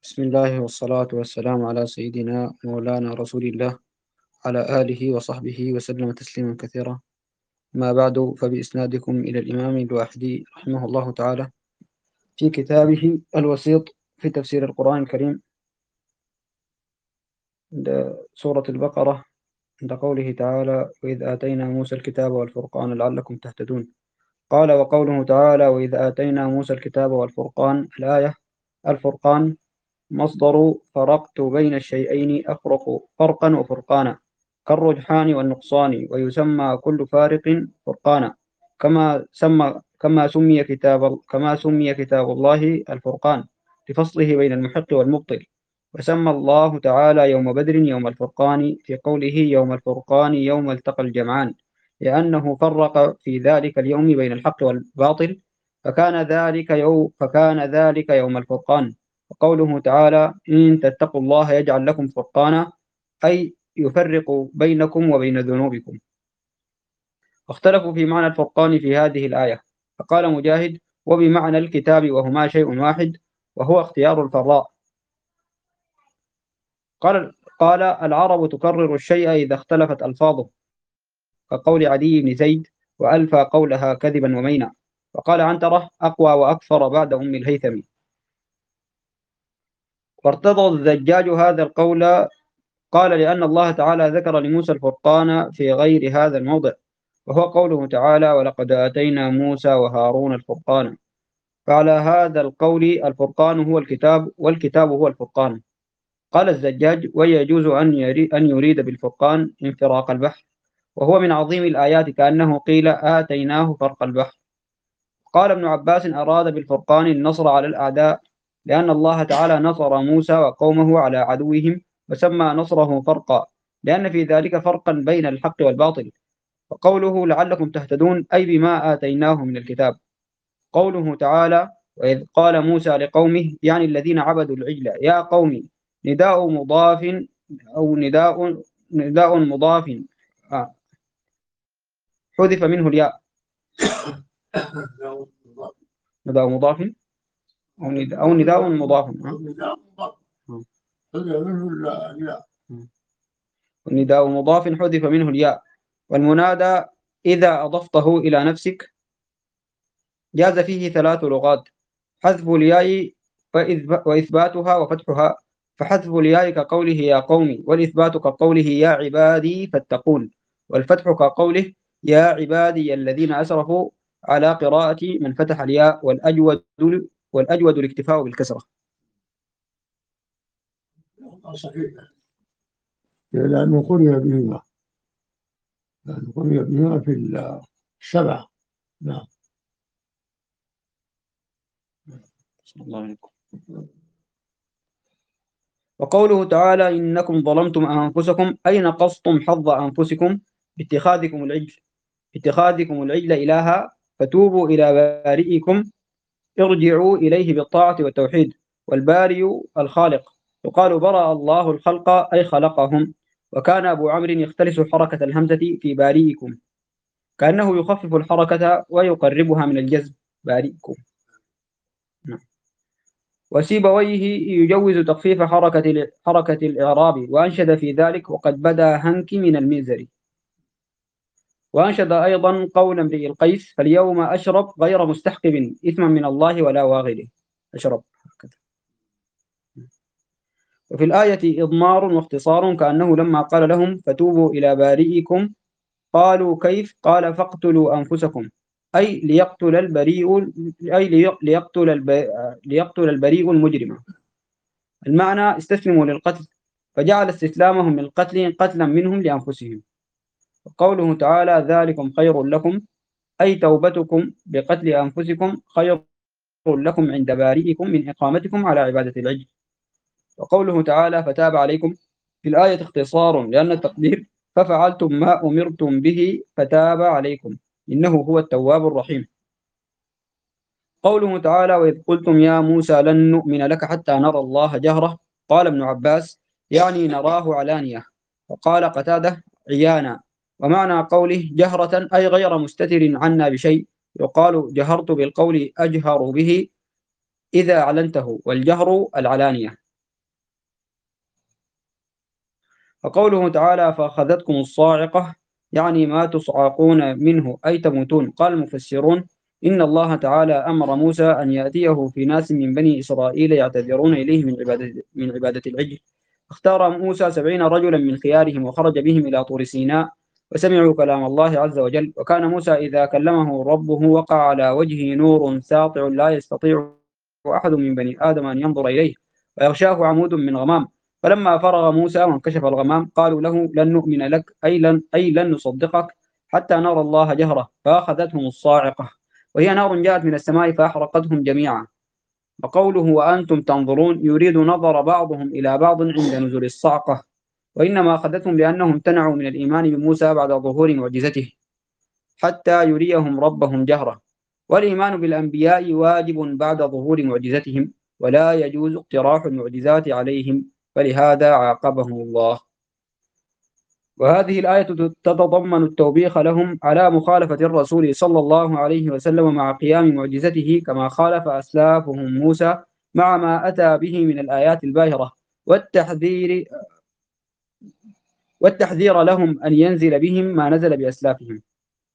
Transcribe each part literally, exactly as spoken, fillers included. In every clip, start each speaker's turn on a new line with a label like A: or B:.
A: بسم الله والصلاة والسلام على سيدنا مولانا رسول الله على آله وصحبه وسلم تسليما كثيرا. ما بعد، فبإسنادكم إلى الإمام الواحدي رحمه الله تعالى في كتابه الوسيط في تفسير القرآن الكريم عند سورة البقرة، عند قوله تعالى: وإذ آتينا موسى الكتاب والفرقان لعلكم تهتدون. قال: وقوله تعالى: وإذ آتينا موسى الكتاب والفرقان. الآية: الفرقان مصدر فرقت بين الشيئين أفرق فرقا وفرقانا، كالرجحان والنقصان، ويسمى كل فارق فرقانا، كما سمى كما سمي كتاب كما سمي كتاب الله الفرقان لفصله بين المحق والمبطل. وسمى الله تعالى يوم بدر يوم الفرقان في قوله: يوم الفرقان يوم التقى الجمعان، لأنه فرق في ذلك اليوم بين الحق والباطل، فكان ذلك يوم فكان ذلك يوم الفرقان. وقوله تعالى: إن تتقوا الله يجعل لكم فرقانا، أي يفرق بينكم وبين ذنوبكم. واختلفوا في معنى الفرقان في هذه الآية، فقال مجاهد: وبمعنى الكتاب، وهما شيء واحد، وهو اختيار الفراء. قال قال العرب تكرر الشيء إذا اختلفت ألفاظه، كقول عدي بن زيد: وألفى قولها كذبا ومينا. وقال عنترة: أقوى وأكثر بعد أم الهيثم. وارتضى الزجاج هذا القول، قال: لأن الله تعالى ذكر لموسى الفرقان في غير هذا الموضع، وهو قوله تعالى: ولقد آتينا موسى وهارون الفرقان. فعلى هذا القول الفرقان هو الكتاب، والكتاب هو الفرقان. قال الزجاج: ويجوز أن يريد, أن يريد بالفرقان انفراق البحر، وهو من عظيم الآيات، كأنه قيل: آتيناه فرق البحر. قال ابن عباس: أراد بالفرقان النصر على الأعداء، لأن الله تعالى نصر موسى وقومه على عدوهم، وسمى نصره فرقا، لأن في ذلك فرقا بين الحق والباطل. وقوله: لعلكم تهتدون، أي بما آتيناه من الكتاب. قوله تعالى: وإذ قال موسى لقومه، يعني الذين عبدوا العجل: يا قوم. نداء مضاف أو نداء نداء مضاف آه، حذف منه الياء. نداء مضاف أو نداء, أو نداء مضاف نداء مضاف حذف منه الياء. والمنادى إذا أضفته إلى نفسك جاز فيه ثلاث لغات: حذف الياء وإثباتها وفتحها. فحذف الياء كقوله: يا قوم، والإثبات كقوله: يا عبادي فاتقون، والفتح كقوله: يا عبادي الذين أسرفوا، على قراءة من فتح الياء، والأجود والأجود الاكتفاء بالكسرة.
B: صحيح، لأنه قرئ بهما لأنه قرئ بهما في السبعة. نعم.
A: الله عليكم. وقوله تعالى: إنكم ظلمتم أنفسكم، أي نقصتم حظ أنفسكم باتخاذكم العجل اتخاذكم العجل إلها، فتوبوا إلى بارئكم، ارجعوا إليه بالطاعة والتوحيد. والبارئ الخالق. يقال: برأ الله الخلق، أي خلقهم. وكان أبو عمرو يختلس حركة الهمزة في بارئكم، كأنه يخفف الحركة ويقربها من الجزم، بارئكم. وسيبويه يجوز تخفيف حركة حركة الإعراب، وأنشد في ذلك: وقد بدا هنك من الميزر. وأنشد أيضا قول امرئ القيس: فاليوم أشرب غير مستحقب إثما من الله ولا واغله. أشرب. وفي الآية إضمار واختصار، كأنه لما قال لهم: فتوبوا إلى بارئكم، قالوا: كيف؟ قال: فاقتلوا أنفسكم، أي ليقتل البريء أي ليقتل الب... ليقتل البريء المجرم. المعنى: استسلموا للقتل، فجعل استسلامهم للقتل قتلا منهم لأنفسهم. وقوله تعالى: ذلكم خير لكم، أي توبتكم بقتل أنفسكم خير لكم عند بارئكم من إقامتكم على عبادة العجل. وقوله تعالى: فتاب عليكم، في الآية اختصار، لأن التقدير: ففعلتم ما أمرتم به فتاب عليكم، إنه هو التواب الرحيم. قوله تعالى: وإذ قلتم يا موسى لن نؤمن لك حتى نرى الله جهرة. قال ابن عباس: يعني نراه علانية. وقال قتادة: عيانا. ومعنى قوله جهرة أي غير مستتر عنا بشيء. يقال: جهرت بالقول أجهر به إذا أعلنته، والجهر العلانية. وقوله تعالى فأخذتكم الصاعقة يعني ما تصعقون منه أي تموتون. قال المفسرون إن الله تعالى أمر موسى أن يأتيه في ناس من بني إسرائيل يعتذرون إليه من عبادة, من عبادة العجل. اختار موسى سبعين رجلا من خيارهم وخرج بهم إلى طور سيناء وسمعوا كلام الله عز وجل. وكان موسى إذا كلمه ربه وقع على وجهه نور ساطع لا يستطيع أحد من بني آدم أن ينظر إليه ويغشاه عمود من غمام. فلما فرغ موسى وانكشف الغمام قالوا له لن نؤمن لك أي لن, أي لن نصدقك حتى نرى الله جهرة. فأخذتهم الصاعقة وهي نار جاءت من السماء فأحرقتهم جميعا. وقوله وأنتم تنظرون يريد نظر بعضهم إلى بعض عند نزول الصعقة، وإنما أخذتهم لأنهم امتنعوا من الإيمان بموسى بعد ظهور معجزته حتى يريهم ربهم جهرة. والإيمان بالأنبياء واجب بعد ظهور معجزتهم ولا يجوز اقتراح المعجزات عليهم، فلهذا عاقبهم الله. وهذه الآية تتضمن التوبيخ لهم على مخالفة الرسول صلى الله عليه وسلم مع قيام معجزته كما خالف أسلافهم موسى مع ما أتى به من الآيات الباهرة، والتحذير والتحذير لهم أن ينزل بهم ما نزل بأسلافهم.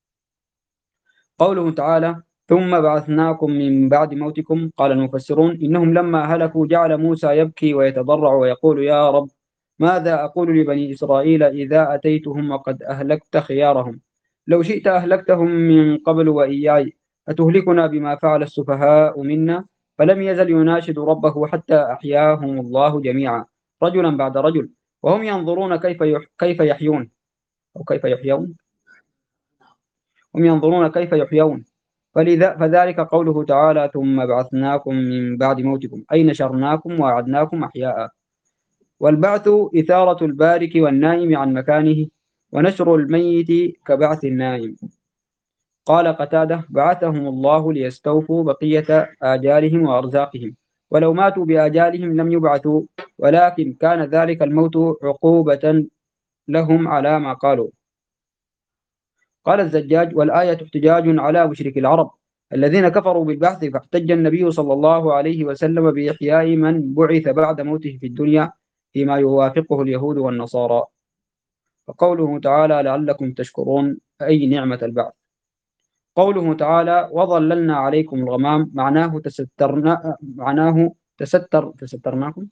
A: قوله تعالى ثم بعثناكم من بعد موتكم. قال المفسرون إنهم لما هلكوا جعل موسى يبكي ويتضرع ويقول يا رب ماذا أقول لبني إسرائيل إذا أتيتهم وقد أهلكت خيارهم؟ لو شئت أهلكتهم من قبل وإياي أتهلكنا بما فعل السفهاء منا؟ فلم يزل يناشد ربه حتى أحياهم الله جميعا رجلا بعد رجل وهم ينظرون كيف كيف يحيون أو كيف يحيون هم ينظرون كيف يحيون. فلذا فذلك قوله تعالى ثم بعثناكم من بعد موتكم أي نشرناكم وأعدناكم أحياء. والبعث إثارة البارك والنائم عن مكانه ونشر الميت كبعث النائم. قال قتادة بعثهم الله ليستوفوا بقية آجالهم وأرزاقهم، ولو ماتوا بآجالهم لم يبعثوا ولكن كان ذلك الموت عقوبة لهم على ما قالوا. قال الزجاج والآية احتجاج على مشرك العرب الذين كفروا بالبعث، فاحتج النبي صلى الله عليه وسلم بإحياء من بعث بعد موته في الدنيا فيما يوافقه اليهود والنصارى. وقوله تعالى لعلكم تشكرون أي نعمة البعث. قوله تعالى وظللنا عليكم الغمام معناه تسترنا معناه تستر تسترناكم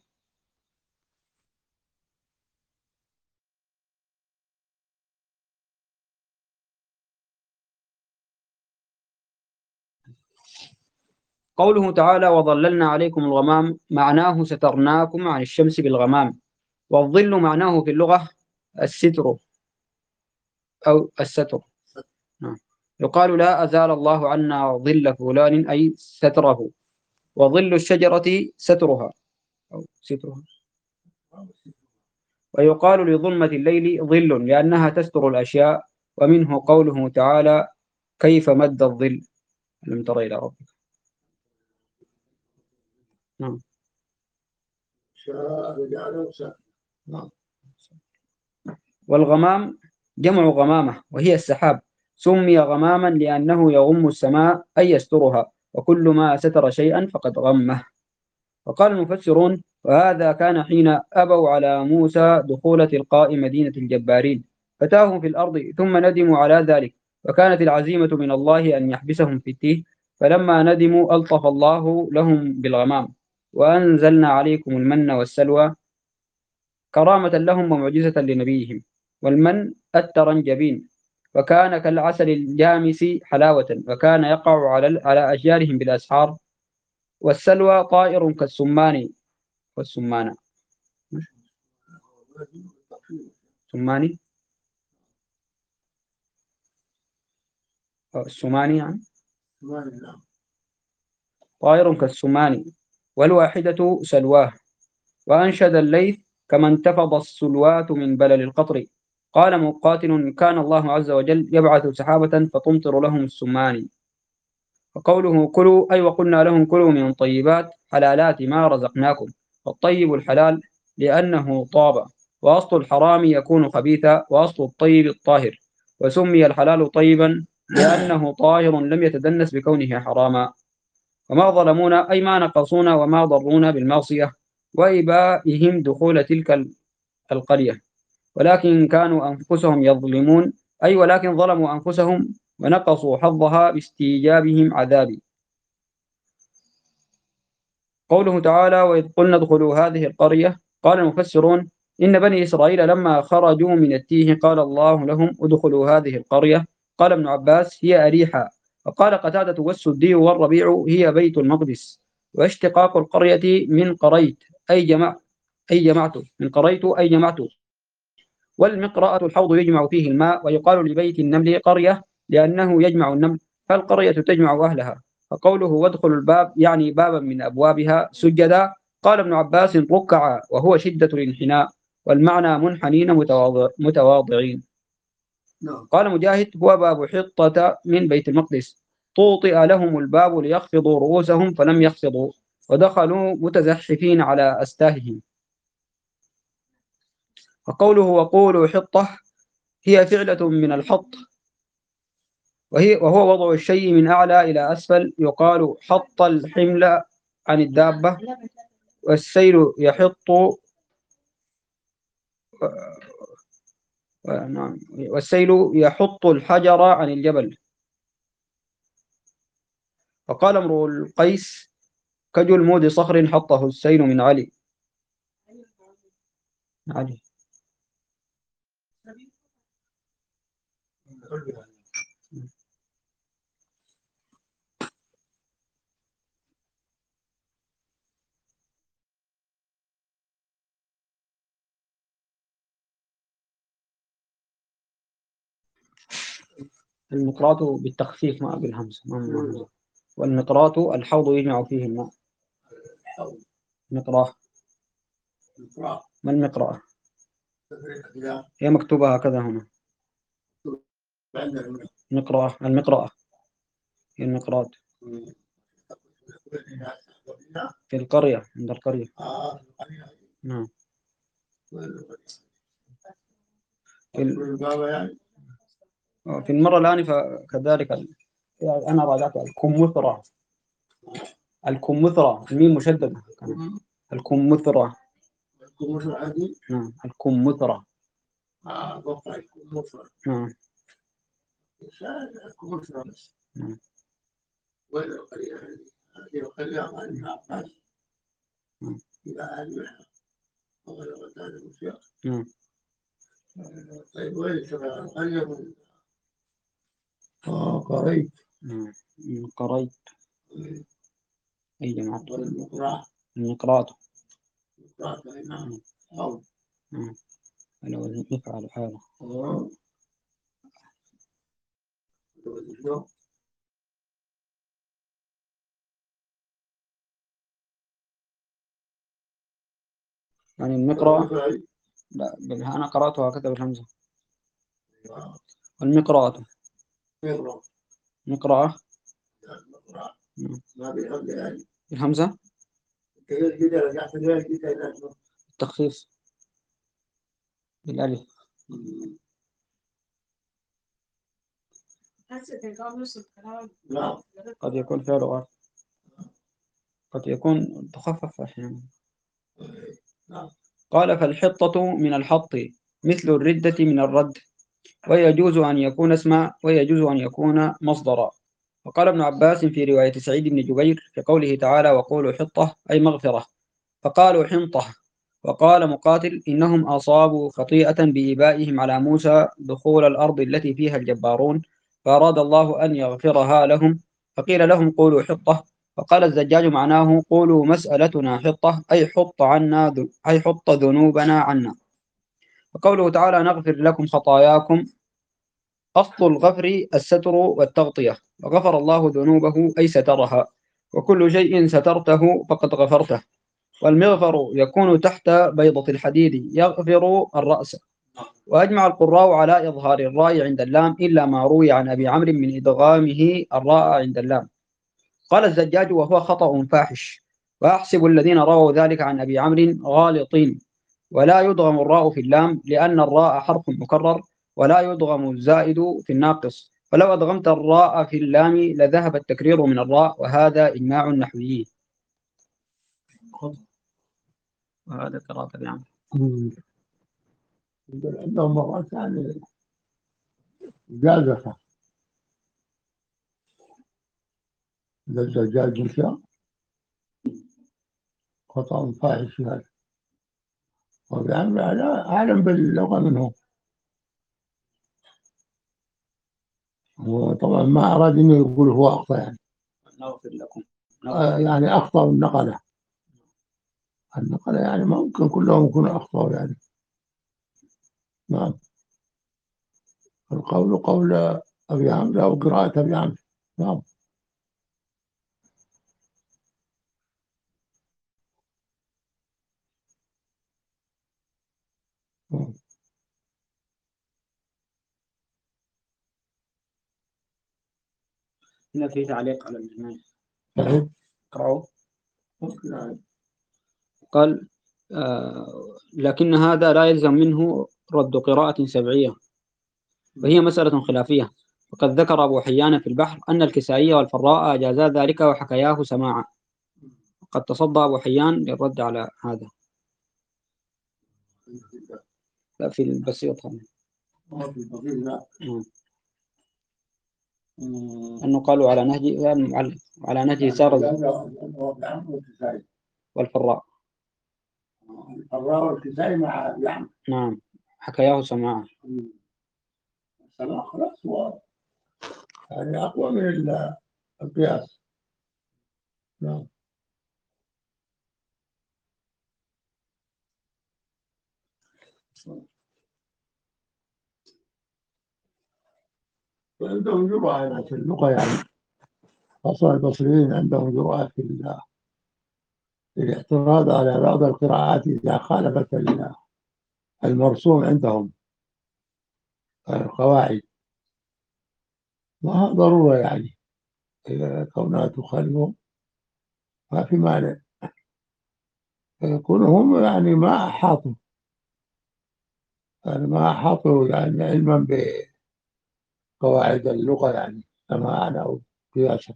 A: قوله تعالى وظللنا عليكم الغمام معناه سترناكم عن الشمس بالغمام. والظل معناه في اللغة الستر أو الستر. نعم. يقال لا أزال الله عنا ظل فلان أي ستره. وظل الشجرة سترها أو سترها. ويقال لظلمة الليل ظل لأنها تستر الأشياء. ومنه قوله تعالى كيف مد الظل لم تر إلى ربك. نعم. نعم. والغمام جمع غمامة وهي السحاب، سمي غماما لأنه يغم السماء أي يسترها، وكل ما ستر شيئا فقد غمه. وقال المفسرون وهذا كان حين أبوا على موسى دخول تلقاء مدينة الجبارين فتاهوا في الأرض ثم ندموا على ذلك، وكانت العزيمة من الله أن يحبسهم في التيه، فلما ندموا ألطف الله لهم بالغمام وأنزلنا عليكم المن والسلوى كرامة لهم ومعجزة لنبيهم. والمن الترنجبين وكان كالعسل الجامس حلاوة وكان يقع على على أشجارهم بالأسحار. والسلوى طائر كالسمان والسمانة سماني السماني يعني طائر كالسمان والواحدة سلواه. وأنشد الليث كما انتفض السلوات من بلل القطر. قال مقاتل كان الله عز وجل يبعث سحابة فتمطر لهم السمان. وقوله كلوا أي وقلنا لهم كلوا من طيبات حلالات ما رزقناكم. والطيب الحلال لأنه طاب، وأصل الحرام يكون خبيثا، وأصل الطيب الطاهر. وسمي الحلال طيبا لأنه طاهر لم يتدنس بكونه حراما. وما ظلمونا أي ما نقصونا وما ضرونا بالمعصية وإبائهم دخول تلك القرية، ولكن كانوا أنفسهم يظلمون، أي ولكن ظلموا أنفسهم ونقصوا حظها باستيجابهم عذابي. قوله تعالى: وإذ قلنا ادخلوا هذه القرية، قال المفسرون: إن بني إسرائيل لما خرجوا من التيه قال الله لهم ادخلوا هذه القرية. قال ابن عباس: هي أريحا. وقال قتادة والسدي والربيع: هي بيت المقدس. واشتقاق القرية من قريت أي جمع أي جمعت من قريت أي جمعت. والمقرأة الحوض يجمع فيه الماء. ويقال لبيت النمل قرية لأنه يجمع النمل، فالقرية تجمع أهلها. فقوله وادخل الباب يعني بابا من أبوابها سجدا. قال ابن عباس: ركعا، وهو شدة الانحناء، والمعنى منحنين متواضع متواضعين. قال مجاهد: هو باب حطة من بيت المقدس، طوطئ لهم الباب ليخفضوا رؤوسهم فلم يخفضوا، ودخلوا متزحفين على أستاههم. وقوله وقولوا حطة هي فعلة من الحط، وهي وهو وضع الشيء من أعلى إلى أسفل. يقال حط الحمل عن الدابة، والسيل يحط والسيل يحط الحجر عن الجبل. وقال امرؤ القيس: كجلمود صخر حطه السيل من علي. علي. المقراط بالتخفيف ما بالهمزة. والمقراط الحوض يجمع فيه الماء. مقراه. ما المقرأة؟ هي مكتوبة هكذا هنا. مقرأة. المقرأة هي المقراط في القرية، عند القرية. نعم. في في المرة الآنفة كذلك. يعني أنا راجعت الكمثرى. الكمثرى الميم مشددة. الكمثرى. نعم. الكمثرى. نعم. نعم. وين القرية هذه؟ هذه القرية عن ابن عباس إلى أهلها وغير ذلك المشيخ. طيب وين شبه القرية من آه قريت. من قريت أي جماعة. المقراء. المقراء. نعم. أو نعم. لو نفعل حاله. يعني المقرأة. لا، أنا قرأتها هكذا بالهمزة. المقرأة. مقرأة. بالهمزة. التخفيف بالألف. قد يكون فعل، قد يكون تخفف أحيانا. قال فالحطة من الحط مثل الردة من الرد، ويجوز أن يكون اسما ويجوز أن يكون مصدرا. وقال ابن عباس في رواية سعيد بن جبير في قوله تعالى وقولوا حطة أي مغفرة، فقالوا حنطة. وقال مقاتل إنهم أصابوا خطيئة بإبائهم على موسى دخول الأرض التي فيها الجبارون، فأراد الله أن يغفرها لهم، فقيل لهم قولوا حطة. فقال الزجاج معناه قولوا مسألتنا حطة أي حط عنا أي حط ذنوبنا عنا. وقوله تعالى نغفر لكم خطاياكم، أصل الغفر الستر والتغطية، وغفر الله ذنوبه أي سترها، وكل شيء سترته فقد غفرته. والمغفر يكون تحت بيضة الحديد يغفر الرأس. وأجمع القراء على إظهار الراء عند اللام إلا ما روي عن أبي عمرو من إدغامه الراء عند اللام. قال الزجاج وهو خطأ فاحش، وأحسب الذين رووا ذلك عن أبي عمرو غالطين. ولا يدغم الراء في اللام لأن الراء حرف مكرر، ولا يدغم الزائد في الناقص، فلو أدغمت الراء في اللام لذهب التكرير من الراء، وهذا إجماع النحويين. وهذا قراءة أبي عمرو.
B: عندهم مرات يعني جازفة، إذا الدجاج مشى خطأ فاحش هذا، ويعني أعلم باللغة منهم. وطبعا ما أراد إنه يقول هو أخطأ يعني.
A: نغفر لكم.
B: آه يعني أخطأ النقلة، النقلة يعني ما ممكن كلهم يكونوا أخطأوا يعني. نعم. القول قول أبي عمرو أو قراءة أبي عمرو. نعم.
A: هنا في تعليق على الجماعة.
B: طيب.
A: اقرأوا.
B: ممكن.
A: قال آه لكن هذا لا يلزم منه رد قراءة سبعية، وهي مسألة خلافية. وقد ذكر أبو حيان في البحر أن الكسائي والفراء أجازا ذلك وحكياه سماعا. قد تصدى أبو حيان للرد على هذا. لا في البسيط هذا. أنه قالوا على نهج على نهج سارز والفراء.
B: الفراء والكسائي مع يعني.
A: نعم حكياه سماعا.
B: سماع خلاص هو يعني أقوى من القياس. نعم. عندهم جرأة في اللغة يعني، خاصة البصريين عندهم جرأة في الاعتراض على بعض القراءات إذا خالفت المرسوم عندهم القواعد. ما ضرورة يعني، إذا كونها تخالفهم ما في مانع، يكونوا هم يعني ما أحاطوا يعني ما أحاطوا يعني علما بقواعد اللغة يعني سماعا أو قياسا،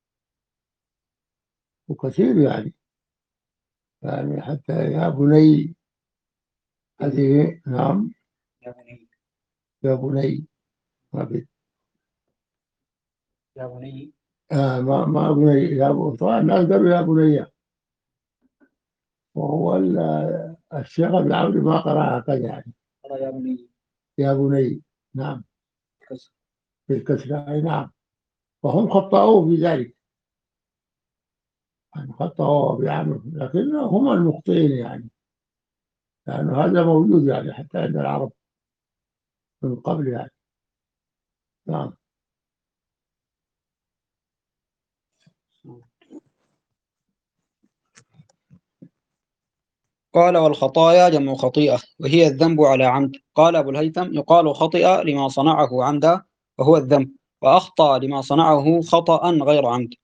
B: وكثير يعني. يعني حتى يا بني هذه. نعم.
A: يا بني.
B: يا بني ما في.
A: يا بني.
B: آه ما ما بني يا بني، طبعا الناس قالوا يا بني، وهو الشيخ ابن عمرو ما قرأها كذا يعني.
A: قال يا بني.
B: يا بني. نعم.
A: كسر.
B: بالكسرة أي نعم. وهم خطأوه في ذلك يعني، خطأوه أبي عمرو، لكن هم المخطئين يعني، لأنه هذا موجود يعني حتى عند العرب من قبل يعني. نعم.
A: قال والخطايا جمع خطيئة وهي الذنب على عمد. قال أبو الهيثم يقال خطئ لما صنعه عمدا وهو الذنب، وأخطأ لما صنعه خطأ غير عمد.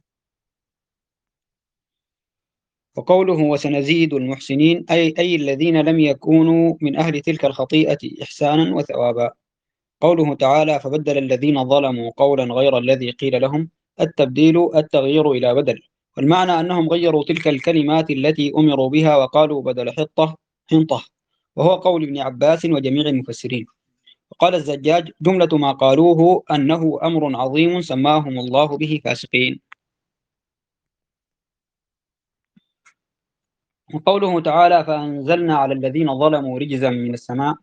A: وقوله وسنزيد المحسنين أي, أي الذين لم يكونوا من أهل تلك الخطيئة إحسانا وثوابا. قوله تعالى فبدل الذين ظلموا قولا غير الذي قيل لهم. التبديل التغيير إلى بدل، والمعنى أنهم غيروا تلك الكلمات التي أمروا بها وقالوا بدل حطة حنطة، وهو قول ابن عباس وجميع المفسرين. وقال الزجاج جملة ما قالوه أنه أمر عظيم سماهم الله به فاسقين. وقوله تعالى فأنزلنا على الذين ظلموا رجزا من السماء.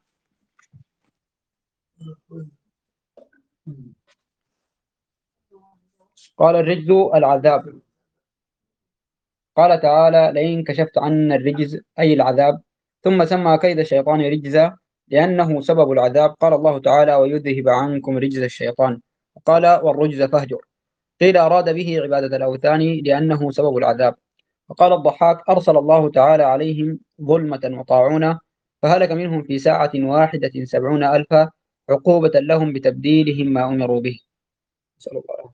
A: قال الرجز العذاب. قال تعالى لئن كشفت عنا الرجز أي العذاب، ثم سمى كيد الشيطان رجزا لأنه سبب العذاب. قال الله تعالى ويذهب عنكم رجز الشيطان. قال والرجز فاهجر. قيل أراد به عبادة الأوثان لأنه سبب العذاب. وقال الضحاك أرسل الله تعالى عليهم ظلمة وطاعونة فهلك منهم في ساعة واحدة سبعون ألفا عقوبة لهم بتبديلهم ما أمروا به. نسأل الله.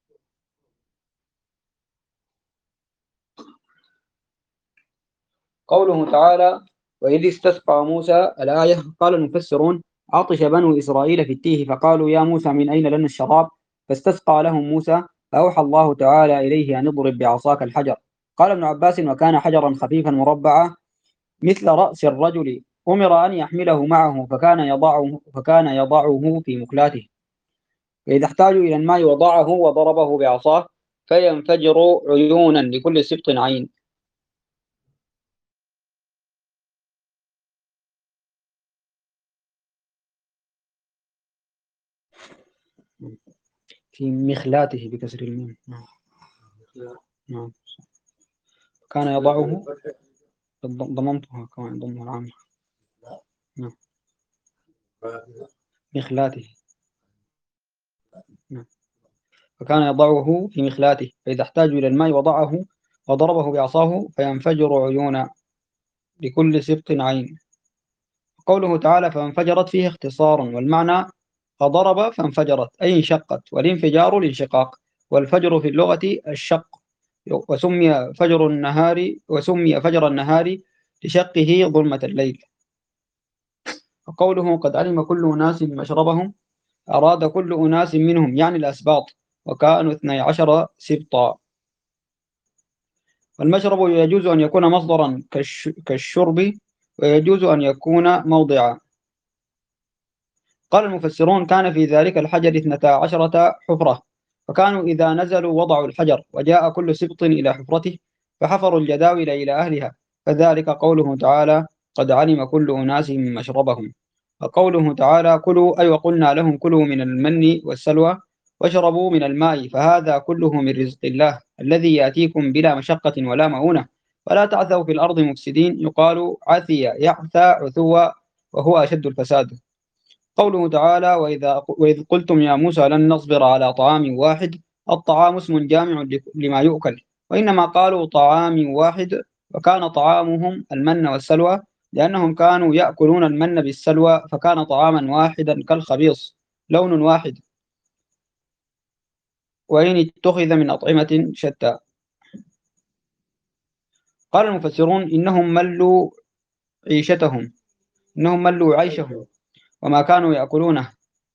A: قوله تعالى وإذ استسقى موسى الآية. قال المفسرون عطش بنو إسرائيل في التيه فقالوا يا موسى من أين لنا الشراب، فاستسقى لهم موسى فأوحى الله تعالى إليه أن اضرب بعصاك الحجر. قال ابن عباس وكان حجرا خفيفا مربعا مثل رأس الرجل أمر أن يحمله معه فكان يضعه فكان يضعه في مخلاته، فإذا احتاجوا إلى الماء وضعه وضربه بعصاه فينفجر عيونا لكل سبط عين. في مخلاته بكسر الميم. نعم. نعم. كان يضعه، ضممتها كمان ضمن العامة. نعم. مخلاته. نعم. فكان يضعه في مخلاته فإذا احتاجوا إلى الماء وضعه وضربه بعصاه فينفجر عيونا لكل سبط عين. قوله تعالى فانفجرت فيه اختصار، والمعنى فضرب فانفجرت أي انشقت، والانفجار الانشقاق، والفجر في اللغة الشق، وسمي فجر النهار وسمي فجر النهار لشقه ظلمة الليل. وقوله قد علم كل أناس مشربهم أراد كل أناس منهم يعني الأسباط، وكانوا اثني عشر سبطا. والمشرب يجوز أن يكون مصدرا كالشرب، ويجوز أن يكون موضعا. قال المفسرون كان في ذلك الحجر اثنتا عشرة حفرة، فكانوا إذا نزلوا وضعوا الحجر وجاء كل سبط إلى حفرته فحفروا الجداول إلى أهلها، فذلك قوله تعالى قد علم كل أناس مشربهم. وقوله تعالى كلوا أي وقلنا لهم كلوا من المن والسلوى واشربوا من الماء، فهذا كله من رزق الله الذي يأتيكم بلا مشقة ولا مؤونة، ولا تعثوا في الأرض مفسدين. يقال عثي يعثى عثوا وهو أشد الفساد. قوله تعالى وإذا وإذ قلتم يا موسى لن نصبر على طعام واحد، الطعام اسم جامع لما يؤكل، وإنما قالوا طعام واحد وكان طعامهم المن والسلوى لأنهم كانوا يأكلون المن بالسلوى فكان طعاما واحدا كالخبيص لون واحد، وإن اتخذ من أطعمة شتى. قال المفسرون إنهم ملوا عيشتهم إنهم ملوا عيشهم وما كانوا يأكلونه،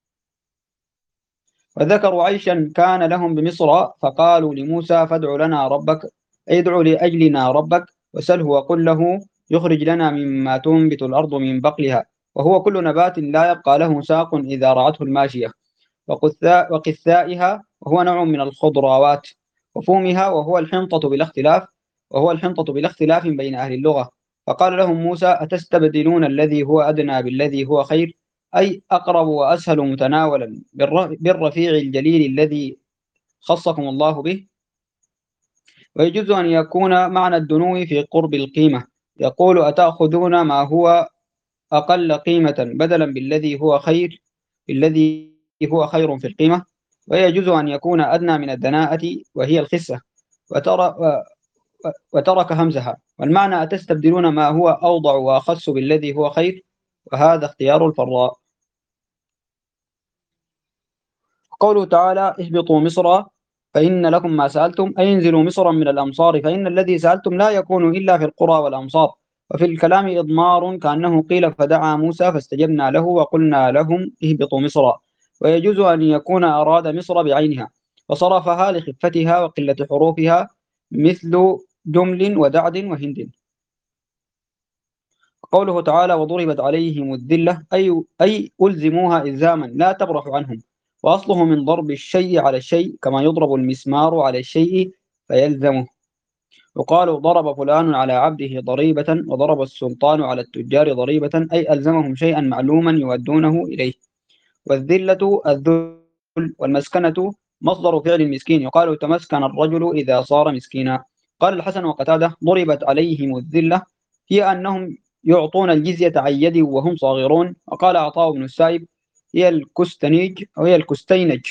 A: وذكروا عيشا كان لهم بمصر فقالوا لموسى فادع لنا ربك أي ادع لأجلنا ربك وسله وقل له يخرج لنا مما تنبت الأرض من بقلها، وهو كل نبات لا يبقى له ساق إذا رعته الماشية، وقثائها وهو نوع من الخضروات، وفومها وهو الحنطة بلا اختلاف وهو الحنطة بلا اختلاف بين أهل اللغة. فقال لهم موسى أتستبدلون الذي هو أدنى بالذي هو خير، أي أقرب وأسهل متناولا بالرفيع الجليل الذي خصكم الله به. ويجوز أن يكون معنى الدنو في قرب القيمة، يقول أتأخذون ما هو أقل قيمة بدلا بالذي هو خير بالذي هو خير في القيمة. ويجوز أن يكون أدنى من الدناءة وهي الخسة وترى وترك همزها، والمعنى أتستبدلون ما هو أوضع وأخص بالذي هو خير، وهذا اختيار الفراء. قوله تعالى اهبطوا مصر فإن لكم ما سألتم أي انزلوا مصرا من الأمصار، فإن الذي سألتم لا يكون إلا في القرى والأمصار. وفي الكلام إضمار كأنه قيل فدعا موسى فاستجبنا له وقلنا لهم اهبطوا مصرا. ويجوز أن يكون أراد مصر بعينها وصرفها لخفتها وقلة حروفها مثل جمل ودعد وهند. قوله تعالى وضربت عليهم الذلة أي, أي ألزموها إلزاما لا تبرح عنهم، وأصله من ضرب الشيء على الشيء كما يضرب المسمار على الشيء فيلزمه. وقالوا ضرب فلان على عبده ضريبة، وضرب السلطان على التجار ضريبة أي ألزمهم شيئا معلوما يودونه إليه. والذلة الذل، والمسكنة مصدر فعل المسكين، يقال تمسكن الرجل إذا صار مسكينا. قال الحسن وقتاده ضربت عليهم الذلة هي أنهم يعطون الجزية عن يد وهم صاغرون. وقال عطاء بن السائب هي الكستنيج أو هي الكستينج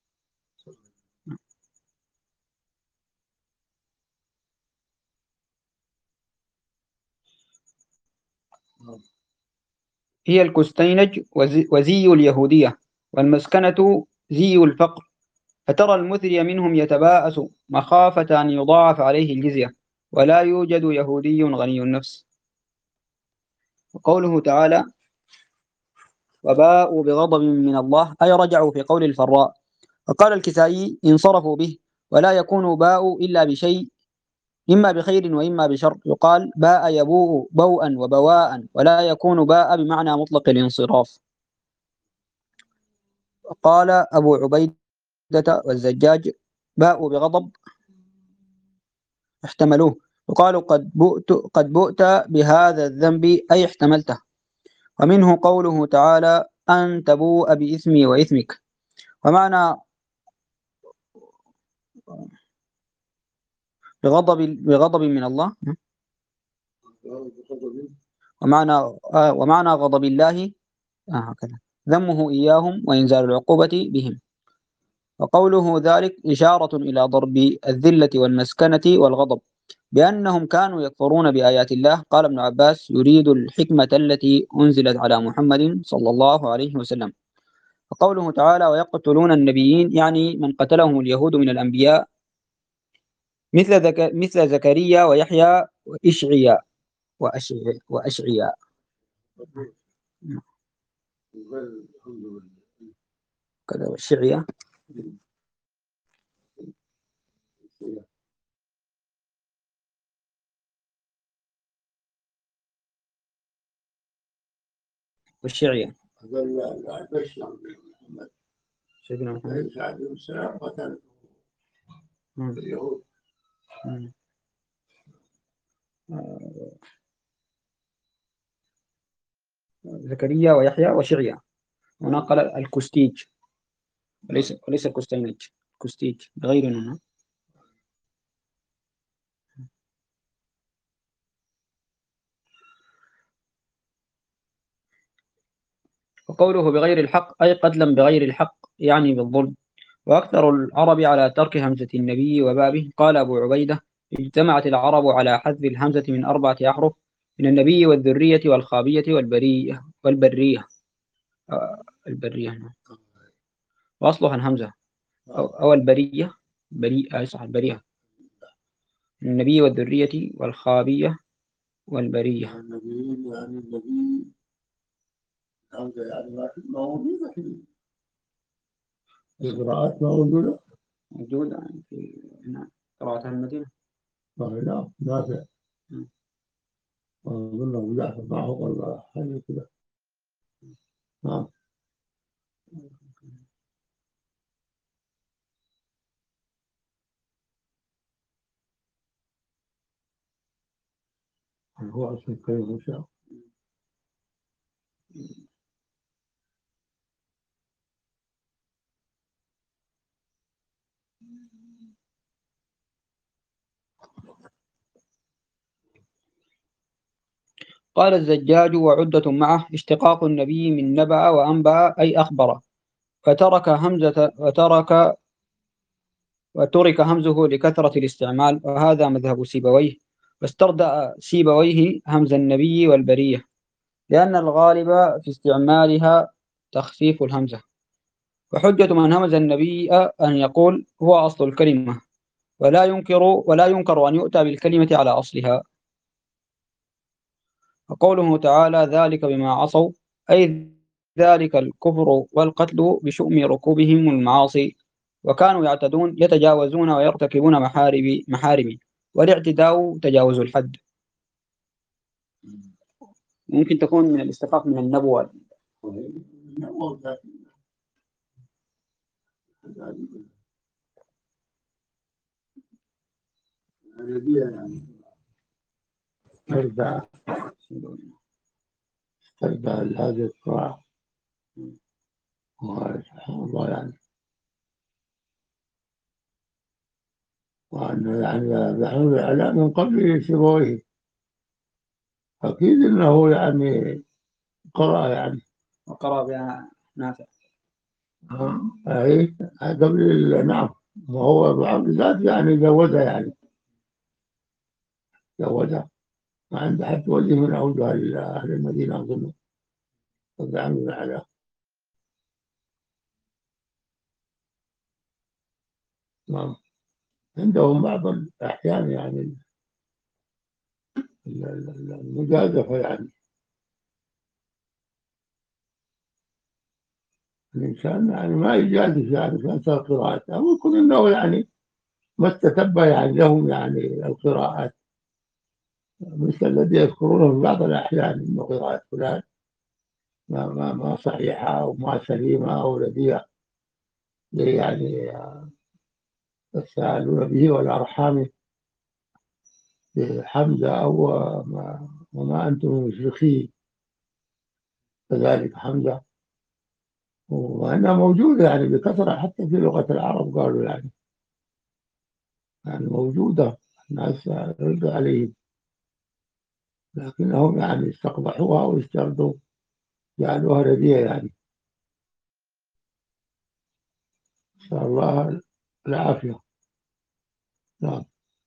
A: هي الكستينج وزي اليهودية، والمسكنة زي الفقر، فترى المثري منهم يتباءس مخافة أن يضاعف عليه الجزية، ولا يوجد يهودي غني النفس. وقوله تعالى وباءوا بغضب من الله أي رجعوا في قول الفراء. وقال الكسائي انصرفوا به، ولا يكون باء إلا بشيء إما بخير وإما بشر، يقال باء يبوء بوءا وبواء، ولا يكون باء بمعنى مطلق الانصراف. قال أبو عبيدة والزجاج باءوا بغضب احتملوه، يقال قد بؤت قد بؤت بهذا الذنب أي احتملته. ومنه قوله تعالى أن تبوء بإثمي وإثمك، ومعنى بغضب بغضب من الله، ومعنى آه ومعنى غضب الله آه هكذا ذمه إياهم وإنزال العقوبة بهم. وقوله ذلك إشارة إلى ضرب الذلة والمسكنة والغضب بأنهم كانوا يكفرون بآيات الله. قال ابن عباس يريد الحكمة التي أنزلت على محمد صلى الله عليه وسلم. وقوله تعالى ويقتلون النبيين يعني من قتلهم اليهود من الأنبياء مثل ذك... مثل زكريا ويحيى وإشعياء وأشعياء وأشعياء كذا والشعياء والشعياء سيدنا محمد
B: عليه السلام قتل اليهود.
A: زكريا ويحيى وشعياء، ونقل الكستيج وليس وليس الكستينج، الكستيج بغير نون. وقوله بغير الحق أي قتلا بغير الحق يعني بالظلم. وأكثر العرب على ترك همزة النبي وبابه. قال أبو عبيدة اجتمعت العرب على حذف الهمزة من أربعة أحرف من النبي والذرية والخابية والبرية والبرية آه البرية وأصلها الهمزة أو, أو البرية بريئة أي صح البرية من النبي والذرية والخابية والبرية.
B: النبي يعني النبي الهمزة يعني موجودة في القراءات موجودة
A: موجودة يعني في قراءة المدينة.
B: لا نافع أظن أبو جعفر معه ولا حاجة كده. نعم هو اسم كريم إن شاء الله.
A: قال الزجاج وعدة معه اشتقاق النبي من نبأ وأنبأ أي أخبر، فترك همزة وترك وترك همزه لكثرة الاستعمال، وهذا مذهب سيبويه. واستردأ سيبويه همز النبي والبرية لأن الغالب في استعمالها تخفيف الهمزة. وحجة من همز النبي أن يقول هو أصل الكلمة، ولا ينكر ولا ينكر أن يؤتى بالكلمة على أصلها. وقوله تعالى ذلك بما عصوا أي ذلك الكفر والقتل بشؤم ركوبهم المعاصي، وكانوا يعتدون يتجاوزون ويرتكبون محارم محارم والاعتداء تجاوز الحد. ممكن تكون من الاستقاق من النبوة.
B: ترجع ترجع لهذه القراءة سبحان الله يعني. وأنه يعني نحن الإعلام من قبل سيبويه أكيد أنه يعني قرأ يعني
A: وقرأ بها نافع.
B: أي قبل نعم. وهو بعض ذات يعني زودها يعني زودها ما عنده حتى وجه من أوجه أهل المدينة أظن فبعمل على نعم. عندهم بعض الأحيان يعني المجازفة يعني الإنسان يعني ما يجازف يعني في أثر قراءته، أو يكون إنه يعني ما استتب يعني لهم يعني القراءات، مثل الذي يذكرونه في بعض الأحيان إنه قراءة فلان ما ما ما صحيحة أو ما سليمة أو رديئة، يعني يتساءلون به والأرحام بحمزة أو ما وما أنتم مشركين، كذلك حمزة، وأنها موجودة يعني بكثرة حتى في لغة العرب، قالوا يعني يعني موجودة، الناس رد عليهم، لكنهم يعني استقبحوها واستردوا جعلوها رديئة يعني. نسأل الله العافية. نعم.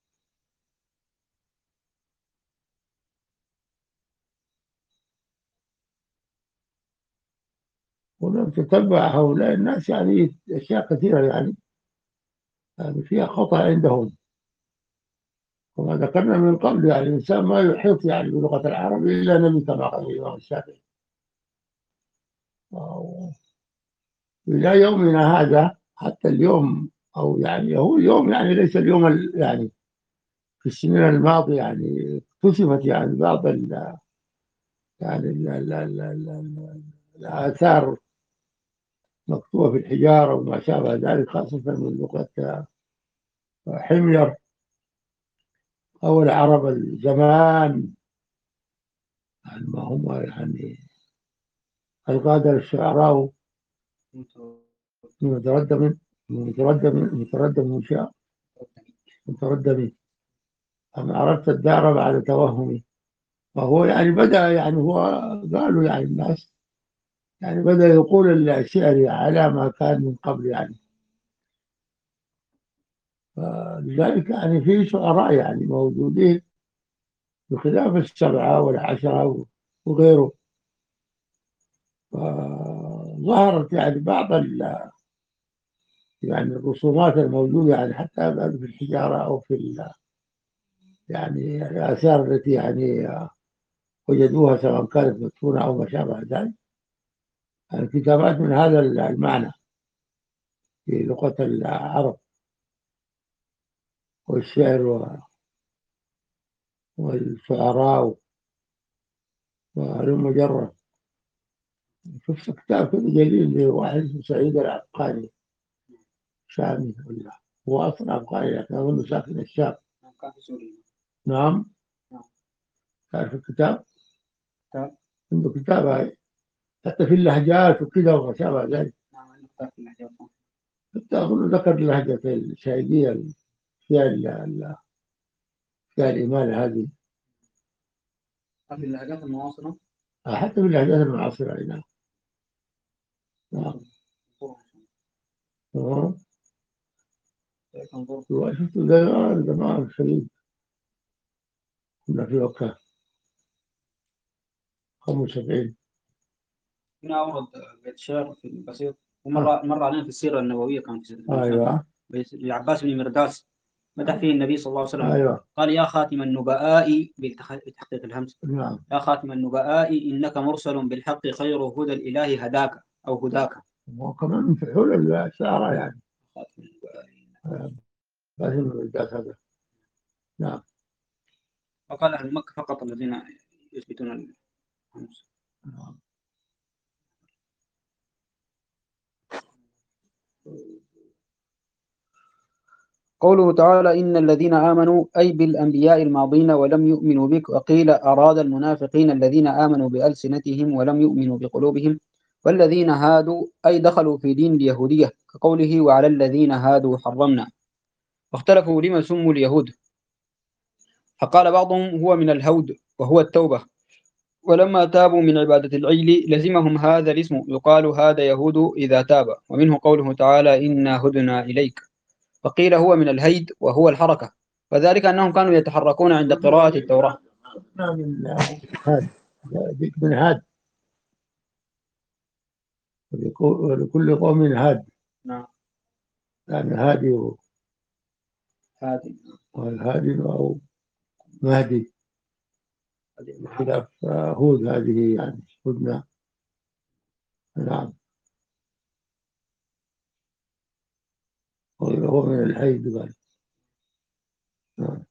B: ولم تتبع هؤلاء الناس يعني أشياء كثيرة يعني يعني فيها خطأ عندهم، وما ذكرنا من قبل يعني الإنسان ما يحيط يعني بلغة العرب إلا نبي كما قال الإمام الشافعي. إلى يومنا هذا حتى اليوم، أو يعني هو اليوم يعني ليس اليوم ال- يعني في السنين الماضية يعني اكتشفت يعني بعض ال يعني ال ال ال ال ال الآثار مكتوبة في الحجارة وما شابه ذلك، خاصة من لغة حمير أو العرب الزمان، يعني ما هم يعني القادة الشعراء متردم متردم متردم من شاء متردم. أما عرفت الدار بعد توهمي، فهو يعني بدأ يعني هو قالوا يعني الناس يعني بدأ يقول الشعر على ما كان من قبل يعني. لذلك يعني في شعراء يعني موجودين بخلاف السبعة والعشرة وغيره. ظهرت يعني بعض يعني الرسومات الموجودة يعني حتى في الحجارة أو في يعني الآثار التي يعني وجدوها سواء كانت مدفونة أو ما شابه ذلك، يعني كتابات من هذا المعنى في لغة العرب والشعر والشعراء وهلم جرة. شفت كتاب كده جليل لواحد اسمه سعيد العبقري، شامي ولا هو أصلا عبقري لكن أظن ساكن الشام.
A: كان في سوريا.
B: نعم.
A: نعم.
B: تعرف الكتاب؟
A: كتاب.
B: عنده كتاب هاي حتى في اللهجات وكذا وما شابه ذلك.
A: نعم عنده كتاب في اللهجات.
B: حتى أظن ذكر اللهجة الشايدية فيها ال- ال- فيها الإمالة هذه،
A: في اللهجات المعاصرة.
B: حتى في اللهجات المعاصرة هنا. نعم. آه. شفت زمان زمان شديد كنا في وقتها خمسة وسبعين.
A: هنا أورد بيت شعر في البسيط،
B: آه.
A: ومرة مر علينا في السيرة النبوية، كان في سيرة
B: أيوة.
A: العباس بن مرداس مدح فيه النبي صلى الله عليه وسلم.
B: أيوة.
A: قال: يا خاتم النبآء بتحقيق الهمس.
B: نعم.
A: يا خاتم النبآء إنك مرسل بالحق، خير هدى الإله هداك أو هداك.
B: وكمان من فحول الشعراء يعني.
A: خاتم النبآء.
B: آه، لازم الرجال هذا. نعم.
A: وقال أهل مكة فقط الذين يثبتون الهمس.
B: نعم.
A: قوله تعالى: إن الذين آمنوا أي بالأنبياء الماضين ولم يؤمنوا بك، وقيل أراد المنافقين الذين آمنوا بألسنتهم ولم يؤمنوا بقلوبهم، والذين هادوا أي دخلوا في دين اليهودية، كقوله: وعلى الذين هادوا حرمنا. واختلفوا لما سموا اليهود، فقال بعضهم: هو من الهود وهو التوبة، ولما تابوا من عبادة العجل لزمهم هذا الاسم، يقال هذا يهود إذا تاب. ومنه قوله تعالى: إنا هدنا إليك. فقيل هو من الهيد وهو الحركة، وذلك أنهم كانوا يتحركون عند قراءة التوراة.
B: من هاد ذيك من هاد، ولكل قوم هاد.
A: نعم.
B: يعني هادي
A: هذه
B: والهادي أو مهدي، بخلاف هود هذه يعني هدنة. نعم. هو من الحي قال. آه.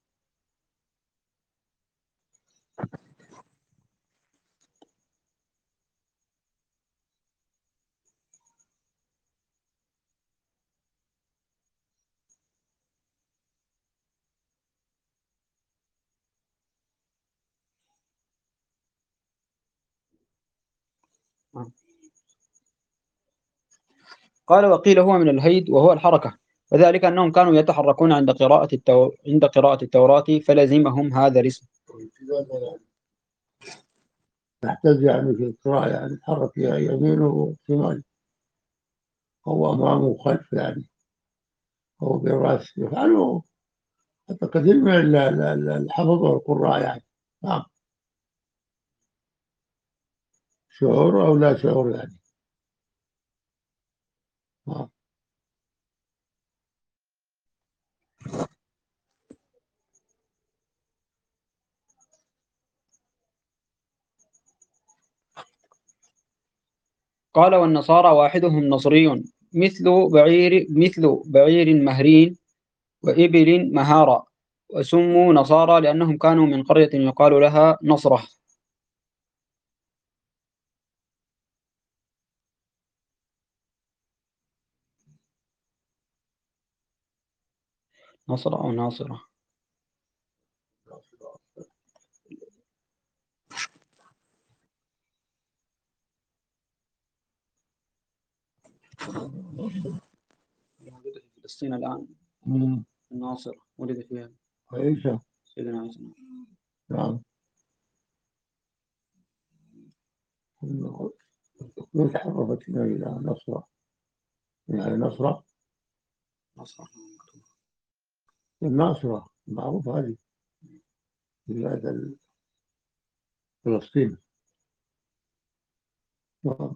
A: قال وقيل هو من الهيد وهو الحركة، وذلك أنهم كانوا يتحركون عند قراءة التو... عند قراءة التوراة فلزمهم هذا الاسم.
B: تحتاج يعني في القراءة يعني تحرك يمينه وشماله، هو أمامه وخلف يعني، هو بالرأس يفعله حتى كثير من ال- ال- ال- الحفظ والقراء يعني. نعم، شعور أو لا شعور يعني. نعم.
A: قال والنصارى واحدهم نصري مثل بعير مثل بعير مهرين وإبل مهارة، وسموا نصارى لأنهم كانوا من قرية يقال لها نصرة. نصرة أو ناصرة. موجودة في فلسطين الآن.
B: مم.
A: الناصرة ولد فيها
B: عيسى.
A: سيدنا عيسى.
B: نعم. كيف حرفتنا إلى نصرة، يعني نصرة
A: نصرة.
B: الناصرة معروف هذه بلاد فلسطين. نعم.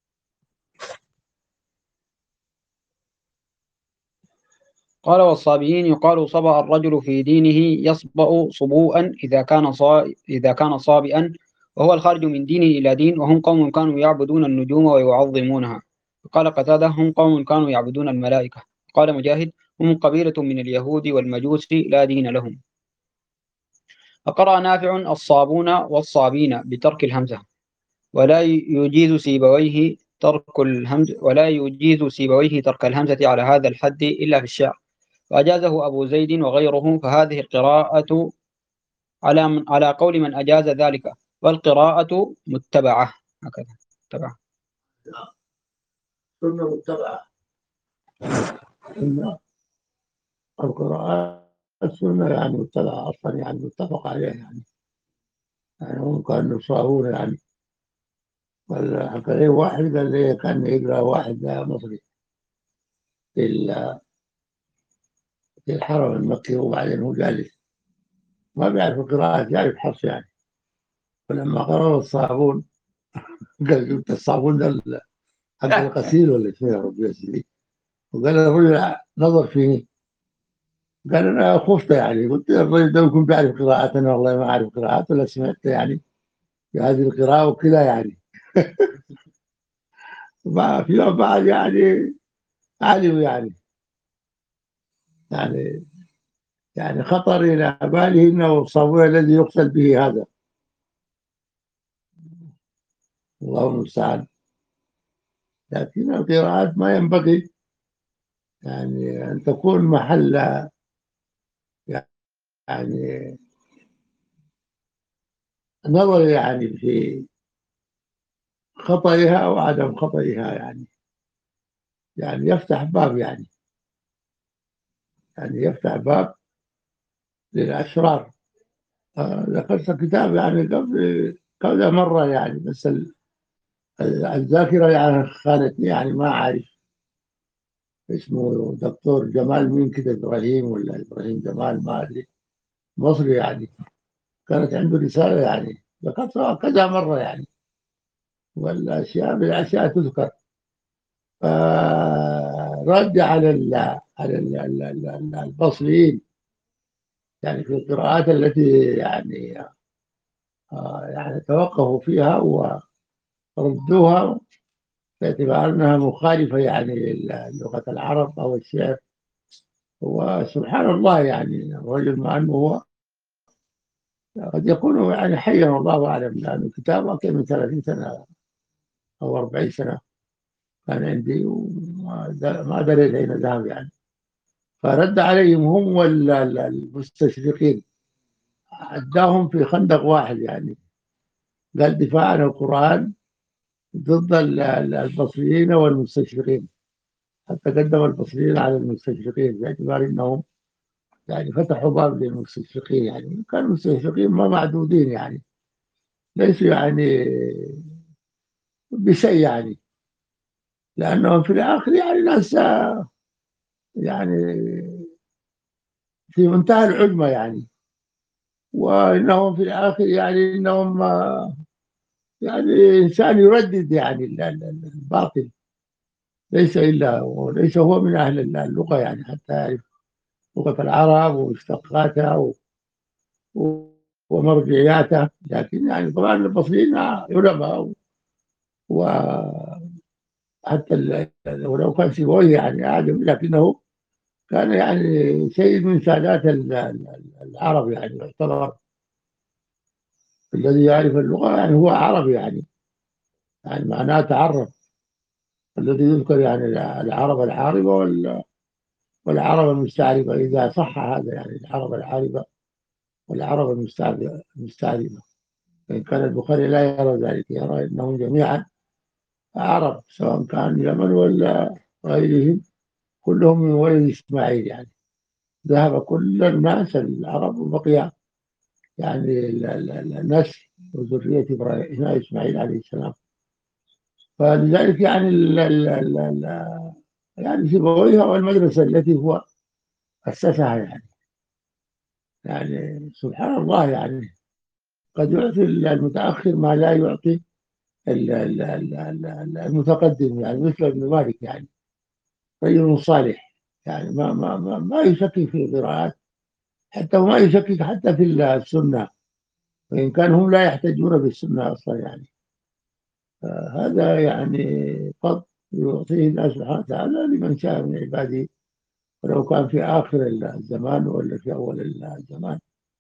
A: قال والصابئين يقال صبأ الرجل في دينه يصبأ صبوءا إذا كان صا... إذا كان صابئا، وهو الخارج من دينه إلى دين، وهم قوم كانوا يعبدون النجوم ويعظمونها. قال قتادة هم قوم كانوا يعبدون الملائكة. قال مجاهد هم قبيلة من اليهود والمجوس لا دين لهم. فقرأ نافع الصابون والصابين بترك الهمزة، ولا يجيز سيبويه ترك الهمز ولا يجيز سيبويه ترك الهمزة على هذا الحد إلا في الشعر، وأجازه أبو زيد وغيره، فهذه القراءة على من على قول من أجاز ذلك، والقراءة متبعة هكذا متبعة.
B: سنة متبعة. سنة القراءات السنة يعني متبعة أصلا، يعني متفق عليه يعني. يعني هم كانوا يصاهون يعني، والحكى واحد قال لي كان يقرأ واحد مصري في ال- في الحرم المكي، وبعدين هو جالس ما بيعرف القراءات، جاي يبحث يعني. فلما قرأوا الصابون قال قلت الصابون ده حق الغسيل ولا شنو يا ربي يا سيدي؟ وقال الرجل نظر فيني، قال انا خفت يعني، قلت الرجل ده يكون بيعرف قراءات، انا والله ما اعرف قراءات ولا سمعت يعني بهذه القراءة وكذا يعني. ما في يوم بعد يعني علموا يعني، يعني يعني خطر إلى باله أنه الصابون الذي يقتل به هذا. الله المستعان. لكن القراءات ما ينبغي يعني أن تكون محل يعني نظر يعني في خطئها أو عدم خطئها يعني، يعني يفتح باب يعني، يعني يفتح باب للأشرار. آه، ذكرت كتاب يعني قبل كذا مرة يعني، بس ال- ال- الذاكرة يعني خانتني يعني، ما أعرف اسمه، دكتور جمال مين كده، إبراهيم ولا إبراهيم جمال ما أدري، مصري يعني. كانت عنده رسالة يعني ذكرتها كذا مرة يعني، والأشياء بالأشياء تذكر. فرد على ال على ال- ال- ال- البصريين يعني في القراءات التي يعني آه، يعني توقفوا فيها وردوها باعتبار أنها مخالفة يعني للغة العرب أو الشعر وسبحان الله يعني الرجل مع أنه هو قد يكون يعني حيا والله أعلم، لأنه كتابه كان من ثلاثين سنة أو أربعين سنة كان عندي وما دريت أين ذهب يعني. فرد عليهم هم المستشرقين، أداهم في خندق واحد يعني. قال دفاع عن القرآن ضد البصريين والمستشرقين، حتى قدم البصريين على المستشرقين باعتبار أنهم يعني فتحوا باب للمستشرقين، يعني كانوا المستشرقين ما معدودين يعني، ليسوا يعني بشيء يعني، لأنهم في الآخر يعني ناس يعني في منتهى العجمة يعني، وإنهم في الآخر يعني إنهم يعني إنسان يردد يعني الباطل، ليس إلا وليس هو من أهل اللغة يعني حتى يعرف لغة العرب ومشتقاتها ومرجعياتها. لكن يعني طبعا البصريين علماء، وحتى ولو كان سيبويه يعني أعجم، لكنه كان يعني سيد من سادات العرب يعني، يعتبر الذي يعرف اللغة يعني هو عربي يعني، يعني معناه تعرف. الذي يذكر يعني العرب العاربة والعرب المستعربة، إذا صح هذا يعني العرب العاربة والعرب المستعربة. فإن كان البخاري لا يرى ذلك، يرى أنهم جميعا عرب، سواء كان اليمن ولا غيرهم، كلهم من ولد إسماعيل يعني. ذهب كل الناس العرب وبقي يعني النسل وذرية إبراهيم إسماعيل عليه السلام. فلذلك يعني ال ال ال ال يعني سيبويه والمدرسة التي هو أسسها يعني، يعني سبحان الله يعني قد يعطي المتأخر ما لا يعطي المتقدم يعني، مثل ابن مالك يعني رجل صالح يعني، ما ما ما, ما يشكك في القراءات، حتى وما يشكك حتى في السنة، وإن كان هم لا يحتجون بالسنة أصلا يعني. هذا يعني فضل يعطيه الله سبحانه وتعالى لمن شاء من عباده، ولو كان في آخر الزمان ولا في أول الزمان.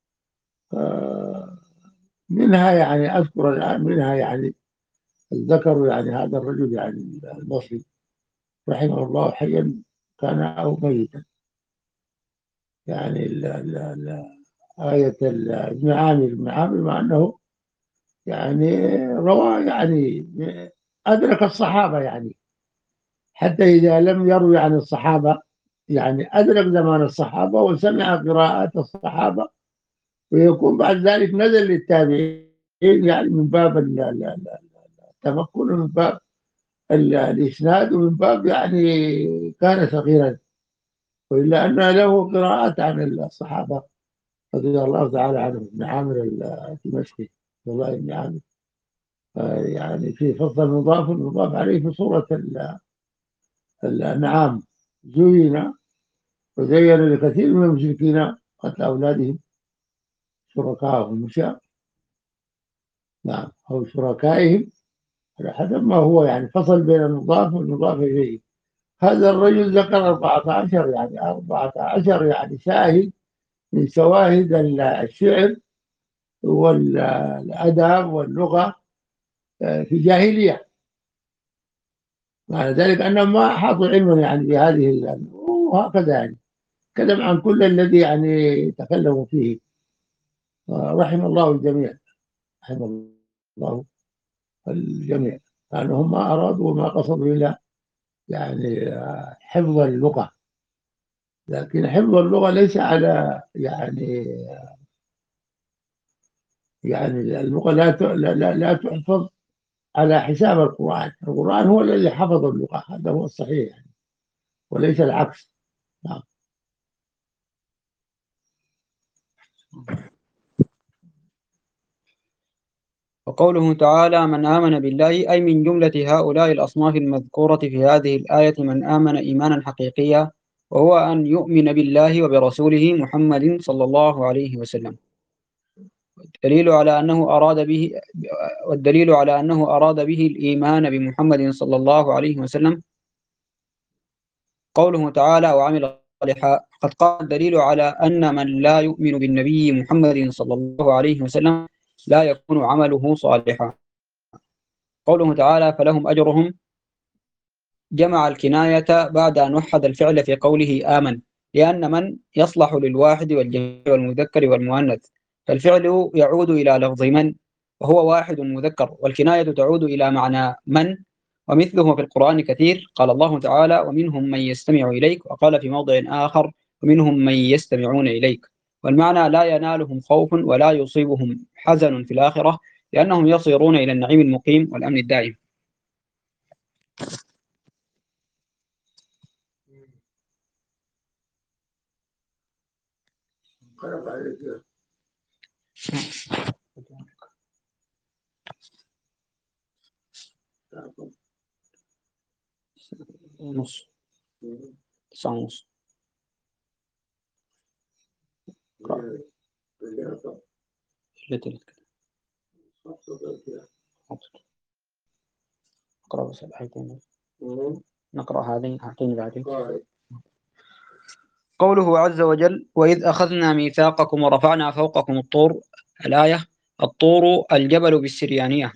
B: منها يعني أذكر الآن منها يعني ذكروا يعني هذا الرجل يعني المصري رحمه الله حيا كان أو ميتا، يعني ال ال ال آية ابن عامر ابن عامر مع أنه يعني روى يعني أدرك الصحابة يعني، حتى إذا لم يروي عن الصحابة يعني أدرك زمان الصحابة وسمع قراءات الصحابة، ويكون بعد ذلك نزل للتابعين يعني من باب التمكن ومن باب الإسناد ومن باب يعني كان صغيرا، وإلا أن له قراءات عن الصحابة رضي الله تعالى عنهم. ابن عامر الدمشقي عبد الله بن عامر يعني في فصل مضاف مضاف عليه في سورة الأنعام، زين وزين لكثير من المشركين قتل أولادهم شركائهم مشاء، نعم أو شركائهم على حسب ما هو يعني، فصل بين المضاف والمضاف إليه. هذا الرجل ذكر أربعة عشر يعني أربعة عشر يعني شاهد من شواهد الشعر والأدب واللغة في جاهلية، معنى ذلك أنهم ما حاطوا علما يعني بهذه، وهكذا يعني كلام عن كل الذي يعني تكلموا فيه. رحم الله الجميع، رحم الله الجميع، لأنهم ما أرادوا وما قصدوا إلا يعني حفظ اللغة، لكن حفظ اللغة ليس على يعني يعني اللغة لا لا لا تحفظ على حساب القرآن. القرآن هو الذي حفظ اللغة، هذا هو الصحيح يعني، وليس العكس. نعم.
A: وقوله تعالى من آمن بالله، أي من جملة هؤلاء الأصناف المذكورة في هذه الآية من آمن إيمانا حقيقيا، وهو أن يؤمن بالله وبرسوله محمد صلى الله عليه وسلم. والدليل على أنه أراد به والدليل على أنه أراد به الإيمان بمحمد صلى الله عليه وسلم قوله تعالى وعمل صالحا قد قال الدليل على أن من لا يؤمن بالنبي محمد صلى الله عليه وسلم لا يكون عمله صالحا. قوله تعالى فلهم أجرهم جمع الكناية بعد أن وحد الفعل في قوله آمن، لأن من يصلح للواحد والجميع والمذكر والمؤنث، فالفعل يعود إلى لفظ من وهو واحد مذكر، والكناية تعود إلى معنى من، ومثله في القرآن كثير. قال الله تعالى ومنهم من يستمع إليك، وقال في موضع آخر ومنهم من يستمعون إليك. والمعنى لا ينالهم خوف ولا يصيبهم حزن في الآخرة، لأنهم يصيرون إلى النعيم المقيم والأمن الدائم. ونص تسعة ونص. نقرأ بس الحيتين، نقرأ هذين هاتين بعدين. قوله عز وجل وإذ أخذنا ميثاقكم ورفعنا فوقكم الطور، الآية. الطور الجبل بالسريانية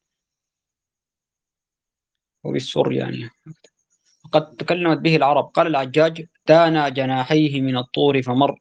A: وبالسريانية، وقد تكلمت به العرب. قال العجاج تانى جناحيه من الطور فمر.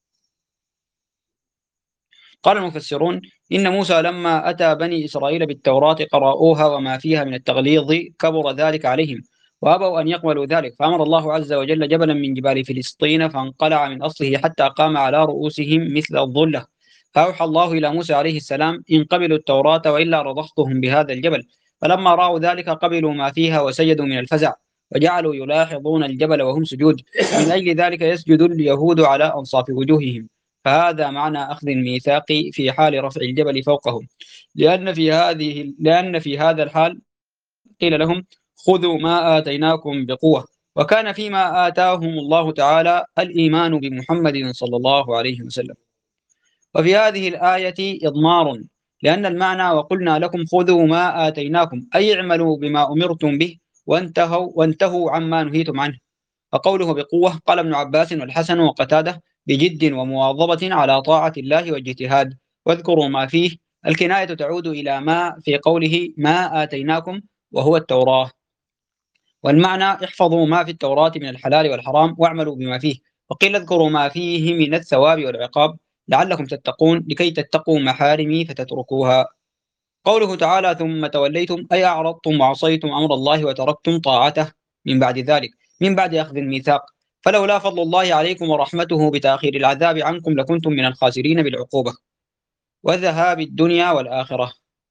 A: قال المفسرون إن موسى لما أتى بني إسرائيل بالتوراة قرأوها وما فيها من التغليظ كبر ذلك عليهم وأبوا أن يقبلوا ذلك، فأمر الله عز وجل جبلا من جبال فلسطين فانقلع من أصله حتى قام على رؤوسهم مثل الظلة، فأوحى الله إلى موسى عليه السلام إن قبلوا التوراة وإلا رضختهم بهذا الجبل، فلما رأوا ذلك قبلوا ما فيها وسجدوا من الفزع وجعلوا يلاحظون الجبل وهم سجود، من أجل ذلك يسجد اليهود على أنصاف وجوههم. فهذا معنى أخذ الميثاق في حال رفع الجبل فوقهم، لأن في هذه لأن في هذا الحال قيل لهم خذوا ما آتيناكم بقوة، وكان فيما آتاهم الله تعالى الإيمان بمحمد صلى الله عليه وسلم. وفي هذه الآية إضمار، لأن المعنى وقلنا لكم خذوا ما آتيناكم أي اعملوا بما أمرتم به وانتهوا, وانتهوا عما نهيتم عنه. وقوله بقوة قال ابن عباس والحسن وقتاده بجد ومواظبة على طاعة الله واجتهاد. واذكروا ما فيه، الكناية تعود إلى ما في قوله ما آتيناكم وهو التوراة، والمعنى احفظوا ما في التوراة من الحلال والحرام واعملوا بما فيه. وقيل اذكروا ما فيه من الثواب والعقاب لعلكم تتقون لكي تتقوا محارمي فتتركوها. قوله تعالى ثم توليتم أي أعرضتم وعصيتم أمر الله وتركتم طاعته من بعد ذلك، من بعد أخذ الميثاق، فلولا فضل الله عليكم ورحمته بتأخير العذاب عنكم لكنتم من الخاسرين بالعقوبة وذهاب الدنيا والآخرة.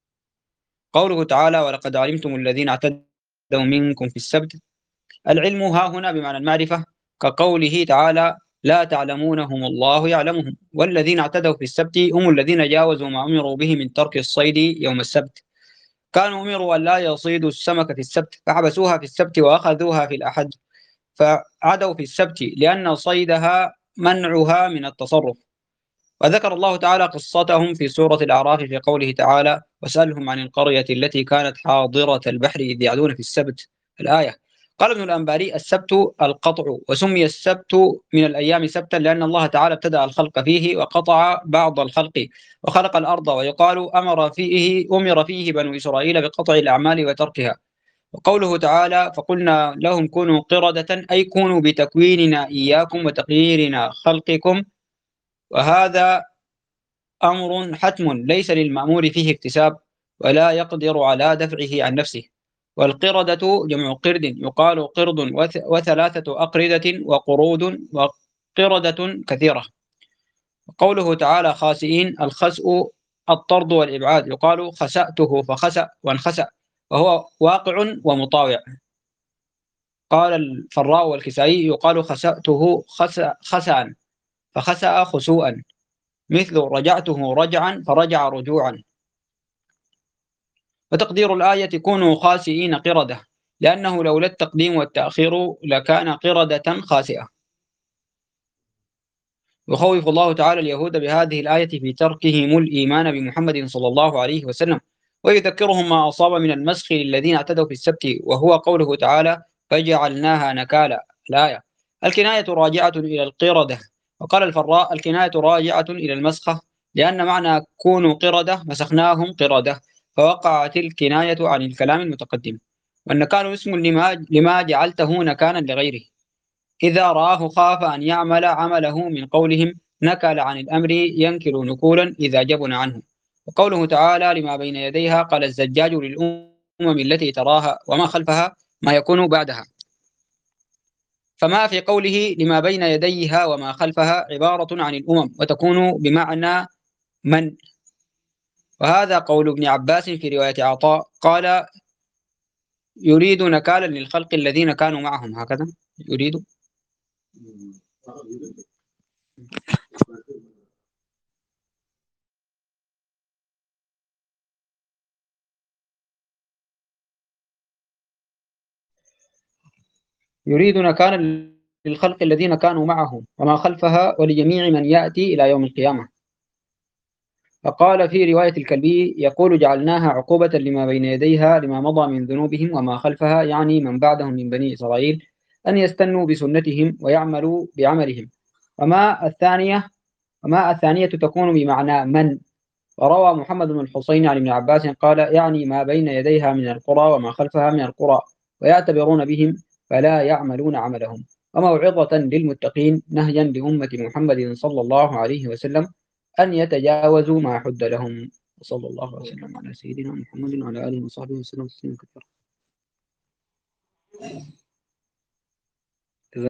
A: قوله تعالى ولقد علمتم الذين اعتدوا منكم في السبت، العلم ها هنا بمعنى المعرفة، كقوله تعالى لا تعلمونهم الله يعلمهم، والذين اعتدوا في السبت هم الذين جاوزوا ما أمروا به من ترك الصيد يوم السبت. كانوا أمروا أن لا يصيدوا السمك في السبت فحبسوها في السبت وأخذوها في الأحد، فعدوا في السبت لأن صيدها منعها من التصرف. وذكر الله تعالى قصتهم في سورة الأعراف في قوله تعالى واسألهم عن القرية التي كانت حاضرة البحر إذ يعدون في السبت، الآية. قال ابن الأنباري السبت القطع، وسمي السبت من الأيام سبتا لأن الله تعالى ابتدأ الخلق فيه وقطع بعض الخلق وخلق الأرض، ويقال أمر فيه أمر فيه بنو إسرائيل بقطع الأعمال وتركها. وقوله تعالى فقلنا لهم كونوا قردة أي كونوا بتكويننا إياكم وتغييرنا خلقكم، وهذا أمر حتم ليس للمأمور فيه اكتساب ولا يقدر على دفعه عن نفسه. والقردة جمع قرد، يقال قرد وثلاثة أقردة وقرود وقردة كثيرة. قوله تعالى خاسئين، الخسء الطرد والإبعاد، يقال خسأته فخسأ وانخسأ وهو واقع ومطاوع. قال الفراء والكسائي يقال خسأته خسأ خسأ فخسأ خسوءا، مثل رجعته رجعا فرجع رجوعا. وتقدير الآية كونوا خاسئين قردة، لأنه لولا التقديم والتأخير لكان قردة خاسئة. يخوف الله تعالى اليهود بهذه الآية في تركهم الإيمان بمحمد صلى الله عليه وسلم، ويذكرهم ما أصاب من المسخ للذين اعتدوا في السبت، وهو قوله تعالى فجعلناها نكالا، الآية. الكناية راجعة إلى القردة. وقال الفراء الكناية راجعة إلى المسخة، لأن معنى كونوا قردة مسخناهم قردة، فوقعت الكناية عن الكلام المتقدم. والنكال اسم لما, لما جعلته نكالا لغيره. إذا رآه خاف أن يعمل عمله من قولهم نكل عن الأمر ينكل نكولا إذا جبن عنه. وقوله تعالى لما بين يديها قال الزجاج للأمم التي تراها وما خلفها ما يكون بعدها. فما في قوله لما بين يديها وما خلفها عبارة عن الأمم وتكون بمعنى من. وهذا قول ابن عباس في رواية عطاء قال يريد نكالا للخلق الذين كانوا معهم. هكذا يريد يريد نكالا للخلق الذين كانوا معهم وما خلفها ولجميع من يأتي إلى يوم القيامة. فقال في رواية الكلبي يقول جعلناها عقوبة لما بين يديها لما مضى من ذنوبهم وما خلفها، يعني من بعدهم من بني إسرائيل، أن يستنوا بسنتهم ويعملوا بعملهم. وما الثانية وما الثانية تكون بمعنى من. وروى محمد بن الحسين عن ابن عباس قال يعني ما بين يديها من القرى وما خلفها من القرى، ويعتبرون بهم فلا يعملون عملهم. وموعظة للمتقين نهيا لأمة محمد صلى الله عليه وسلم أن يتجاوزوا ما حد لهم. صلى الله وسلم على سيدنا محمد وعلى آله وصحبه وسلم تسليما كثيرا.